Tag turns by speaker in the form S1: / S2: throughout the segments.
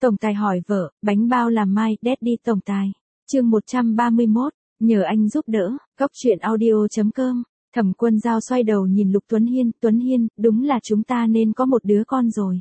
S1: Tổng tài hỏi vợ, bánh bao làm mai, Daddy tổng tài. Chương 131, nhờ anh giúp đỡ, Góc truyện audio.com. Thẩm Quân Dao xoay đầu nhìn Lục Tuấn Hiên, đúng là chúng ta nên có một đứa con rồi.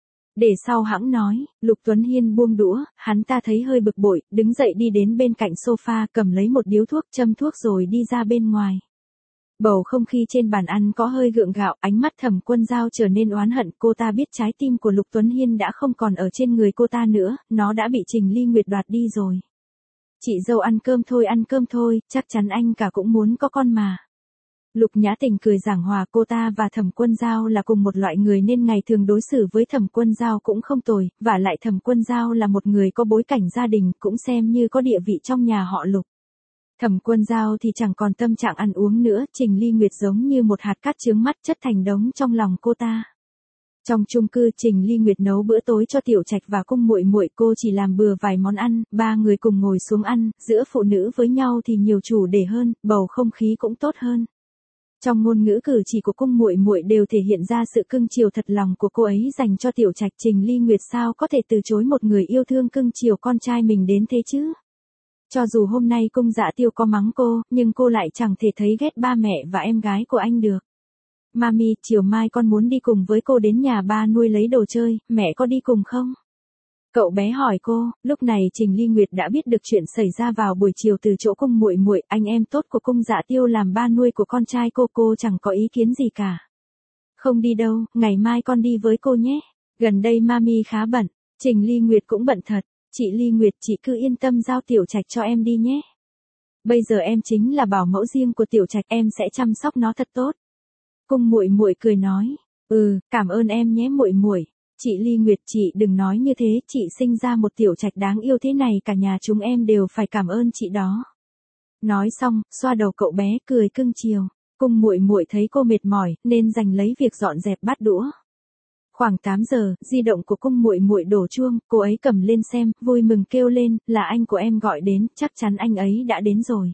S1: Để sau hãng nói, Lục Tuấn Hiên buông đũa, hắn ta thấy hơi bực bội, đứng dậy đi đến bên cạnh sofa cầm lấy một điếu thuốc châm thuốc rồi đi ra bên ngoài. Bầu không khí trên bàn ăn có hơi gượng gạo, ánh mắt Thẩm Quân Dao trở nên oán hận, cô ta biết trái tim của Lục Tuấn Hiên đã không còn ở trên người cô ta nữa, nó đã bị Trình Ly Nguyệt đoạt đi rồi. Chị dâu ăn cơm thôi, chắc chắn anh cả cũng muốn có con mà. Lục Nhã Tình cười giảng hòa, cô ta và Thẩm Quân Dao là cùng một loại người nên ngày thường đối xử với Thẩm Quân Dao cũng không tồi, vả lại Thẩm Quân Dao là một người có bối cảnh gia đình, cũng xem như có địa vị trong nhà họ Lục. Thẩm Quân Dao thì chẳng còn tâm trạng ăn uống nữa, Trình Ly Nguyệt giống như một hạt cát chướng mắt chất thành đống trong lòng cô ta. Trong chung cư, Trình Ly Nguyệt nấu bữa tối cho Tiểu Trạch và Cung Muội Muội, cô chỉ làm bừa vài món ăn, ba người cùng ngồi xuống ăn, giữa phụ nữ với nhau thì nhiều chủ đề hơn, bầu không khí cũng tốt hơn. Trong ngôn ngữ cử chỉ của Cung Muội Muội đều thể hiện ra sự cưng chiều thật lòng của cô ấy dành cho Tiểu Trạch. Trình Ly Nguyệt sao có thể từ chối một người yêu thương cưng chiều con trai mình đến thế chứ? Cho dù hôm nay Cung Dạ Tiêu có mắng cô, nhưng cô lại chẳng thể thấy ghét ba mẹ và em gái của anh được. Mami, chiều mai con muốn đi cùng với cô đến nhà ba nuôi lấy đồ chơi, mẹ có đi cùng không? Cậu bé hỏi cô. Lúc này Trình Ly Nguyệt đã biết được chuyện xảy ra vào buổi chiều từ chỗ Cung Muội Muội, anh em tốt của Cung Dạ Tiêu làm ba nuôi của con trai cô chẳng có ý kiến gì cả. Không đi đâu, ngày mai con đi với cô nhé. Gần đây Mami khá bận. Trình Ly Nguyệt cũng bận thật. Chị Ly Nguyệt, chị cứ yên tâm giao Tiểu Trạch cho em đi nhé. Bây giờ em chính là bảo mẫu riêng của Tiểu Trạch, em sẽ chăm sóc nó thật tốt. Cung Muội Muội cười nói, cảm ơn em nhé Muội Muội. Chị Ly Nguyệt, chị đừng nói như thế, chị sinh ra một Tiểu Trạch đáng yêu thế này, cả nhà chúng em đều phải cảm ơn chị đó. Nói xong, xoa đầu cậu bé cười cưng chiều. Cung Muội Muội thấy cô mệt mỏi nên giành lấy việc dọn dẹp bát đũa. Khoảng 8 giờ, di động của Cung Muội Muội đổ chuông, cô ấy cầm lên xem, vui mừng kêu lên, là anh của em gọi đến, chắc chắn anh ấy đã đến rồi.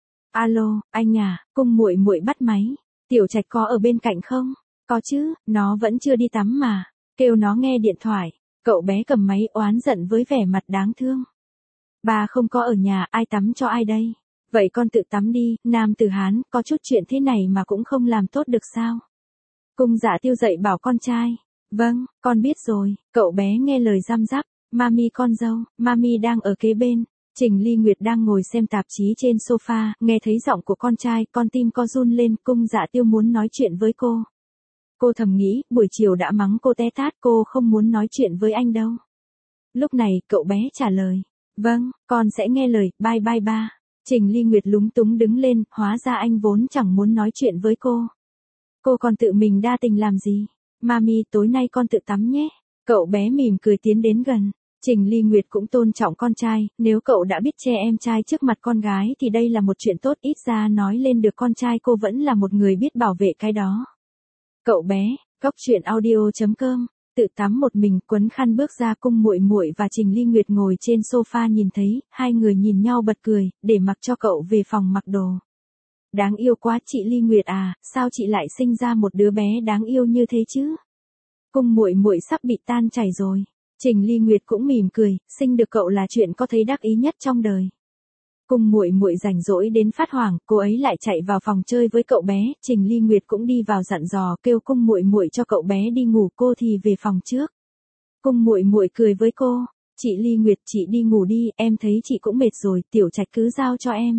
S1: Alo, anh à, Cung Muội Muội bắt máy. Tiểu Trạch có ở bên cạnh không? Có chứ, nó vẫn chưa đi tắm mà. Kêu nó nghe điện thoại. Cậu bé cầm máy oán giận với vẻ mặt đáng thương. Ba không có ở nhà, ai tắm cho ai đây? Vậy con tự tắm đi, nam tử Hán, có chút chuyện thế này mà cũng không làm tốt được sao? Cung Dạ Tiêu dạy bảo con trai. Vâng, con biết rồi. Cậu bé nghe lời răm rắp. Mami con dâu, Mami đang ở kế bên. Trình Ly Nguyệt đang ngồi xem tạp chí trên sofa, nghe thấy giọng của con trai, con tim co run lên. Cung Dạ Tiêu muốn nói chuyện với cô. Cô thầm nghĩ, buổi chiều đã mắng cô té tát, cô không muốn nói chuyện với anh đâu. Lúc này, cậu bé trả lời. Vâng, con sẽ nghe lời, bye bye ba. Trình Ly Nguyệt lúng túng đứng lên, hóa ra anh vốn chẳng muốn nói chuyện với cô. Cô còn tự mình đa tình làm gì? Mami, tối nay con tự tắm nhé. Cậu bé mỉm cười tiến đến gần. Trình Ly Nguyệt cũng tôn trọng con trai, nếu cậu đã biết che em trai trước mặt con gái thì đây là một chuyện tốt, ít ra nói lên được con trai cô vẫn là một người biết bảo vệ cái đó. Cậu bé, Góc truyện audio.com, tự tắm một mình, quấn khăn bước ra. Cung Muội Muội và Trình Ly Nguyệt ngồi trên sofa nhìn thấy, hai người nhìn nhau bật cười, để mặc cho cậu về phòng mặc đồ. Đáng yêu quá chị Ly Nguyệt à, sao chị lại sinh ra một đứa bé đáng yêu như thế chứ? Cung Muội Muội sắp bị tan chảy rồi. Trình Ly Nguyệt cũng mỉm cười, sinh được cậu là chuyện có thấy đắc ý nhất trong đời. Cung Muội Muội rảnh rỗi đến phát hoảng, cô ấy lại chạy vào phòng chơi với cậu bé. Trình Ly Nguyệt cũng đi vào dặn dò, kêu Cung Muội Muội cho cậu bé đi ngủ, cô thì về phòng trước. Cung Muội Muội cười với cô, chị Ly Nguyệt, chị đi ngủ đi, em thấy chị cũng mệt rồi, Tiểu Trạch cứ giao cho em.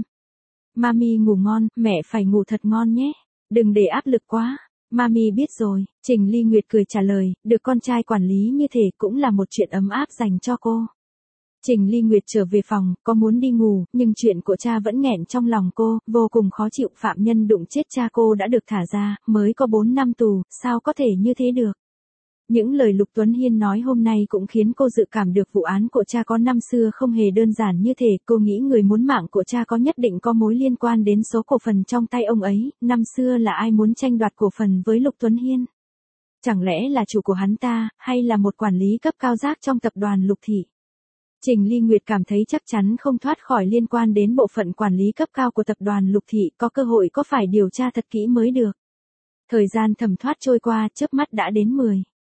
S1: Mami ngủ ngon, mẹ phải ngủ thật ngon nhé. Đừng để áp lực quá. Mami biết rồi. Trình Ly Nguyệt cười trả lời, được con trai quản lý như thế cũng là một chuyện ấm áp dành cho cô. Trình Ly Nguyệt trở về phòng, có muốn đi ngủ, nhưng chuyện của cha vẫn nghẹn trong lòng cô, vô cùng khó chịu. Phạm nhân đụng chết cha cô đã được thả ra, mới có 4 năm tù, sao có thể như thế được. Những lời Lục Tuấn Hiên nói hôm nay cũng khiến cô dự cảm được vụ án của cha có năm xưa không hề đơn giản như thế. Cô nghĩ người muốn mạng của cha có nhất định có mối liên quan đến số cổ phần trong tay ông ấy. Năm xưa là ai muốn tranh đoạt cổ phần với Lục Tuấn Hiên? Chẳng lẽ là chủ của hắn ta, hay là một quản lý cấp cao giác trong tập đoàn Lục Thị? Trình Ly Nguyệt cảm thấy chắc chắn không thoát khỏi liên quan đến bộ phận quản lý cấp cao của tập đoàn Lục Thị, có cơ hội có phải điều tra thật kỹ mới được. Thời gian thấm thoát trôi qua, chớp mắt đã đến 10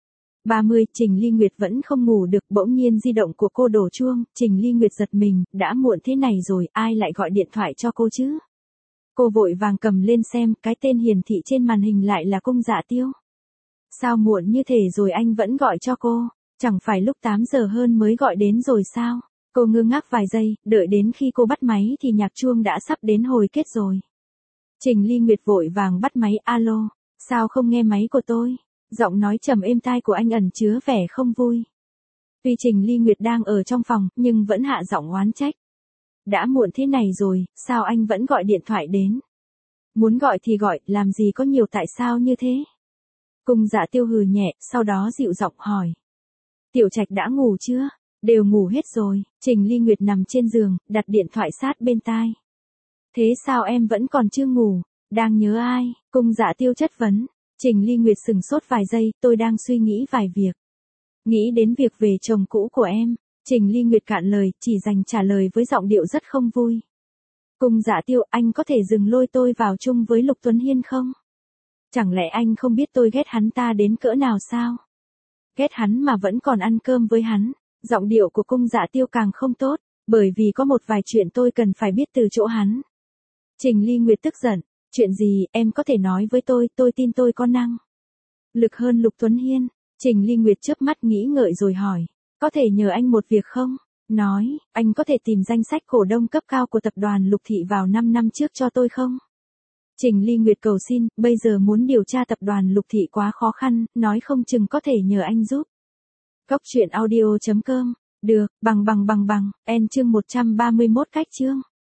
S1: 30, Trình Ly Nguyệt vẫn không ngủ được, bỗng nhiên di động của cô đổ chuông, Trình Ly Nguyệt giật mình, đã muộn thế này rồi, ai lại gọi điện thoại cho cô chứ? Cô vội vàng cầm lên xem, cái tên hiển thị trên màn hình lại là Cung Dạ Tiêu. Sao muộn như thế rồi anh vẫn gọi cho cô, chẳng phải lúc 8 giờ hơn mới gọi đến rồi sao? Cô ngơ ngác vài giây, đợi đến khi cô bắt máy thì nhạc chuông đã sắp đến hồi kết rồi. Trình Ly Nguyệt vội vàng bắt máy, alo, sao không nghe máy của tôi? Giọng nói trầm êm tai của anh ẩn chứa vẻ không vui. Tuy Trình Ly Nguyệt đang ở trong phòng, nhưng vẫn hạ giọng oán trách. Đã muộn thế này rồi, sao anh vẫn gọi điện thoại đến? Muốn gọi thì gọi, làm gì có nhiều tại sao như thế? Cung Dạ Tiêu hừ nhẹ, sau đó dịu giọng hỏi. Tiểu Trạch đã ngủ chưa? Đều ngủ hết rồi. Trình Ly Nguyệt nằm trên giường, đặt điện thoại sát bên tai. Thế sao em vẫn còn chưa ngủ? Đang nhớ ai? Cung Dạ Tiêu chất vấn. Trình Ly Nguyệt sừng sốt vài giây, tôi đang suy nghĩ vài việc. Nghĩ đến việc về chồng cũ của em. Trình Ly Nguyệt cạn lời, chỉ dành trả lời với giọng điệu rất không vui. Cung Dạ Tiêu, anh có thể dừng lôi tôi vào chung với Lục Tuấn Hiên không? Chẳng lẽ anh không biết tôi ghét hắn ta đến cỡ nào sao? Ghét hắn mà vẫn còn ăn cơm với hắn. Giọng điệu của Cung Dạ Tiêu càng không tốt, bởi vì có một vài chuyện tôi cần phải biết từ chỗ hắn. Trình Ly Nguyệt tức giận, chuyện gì, em có thể nói với tôi tin tôi có năng lực hơn Lục Tuấn Hiên. Trình Ly Nguyệt chớp mắt nghĩ ngợi rồi hỏi, có thể nhờ anh một việc không? Nói, anh có thể tìm danh sách cổ đông cấp cao của tập đoàn Lục Thị vào 5 năm trước cho tôi không? Trình Ly Nguyệt cầu xin, bây giờ muốn điều tra tập đoàn Lục Thị quá khó khăn, nói không chừng có thể nhờ anh giúp. Cốc truyện audio.com, được, bằng, chương 131 cách chương.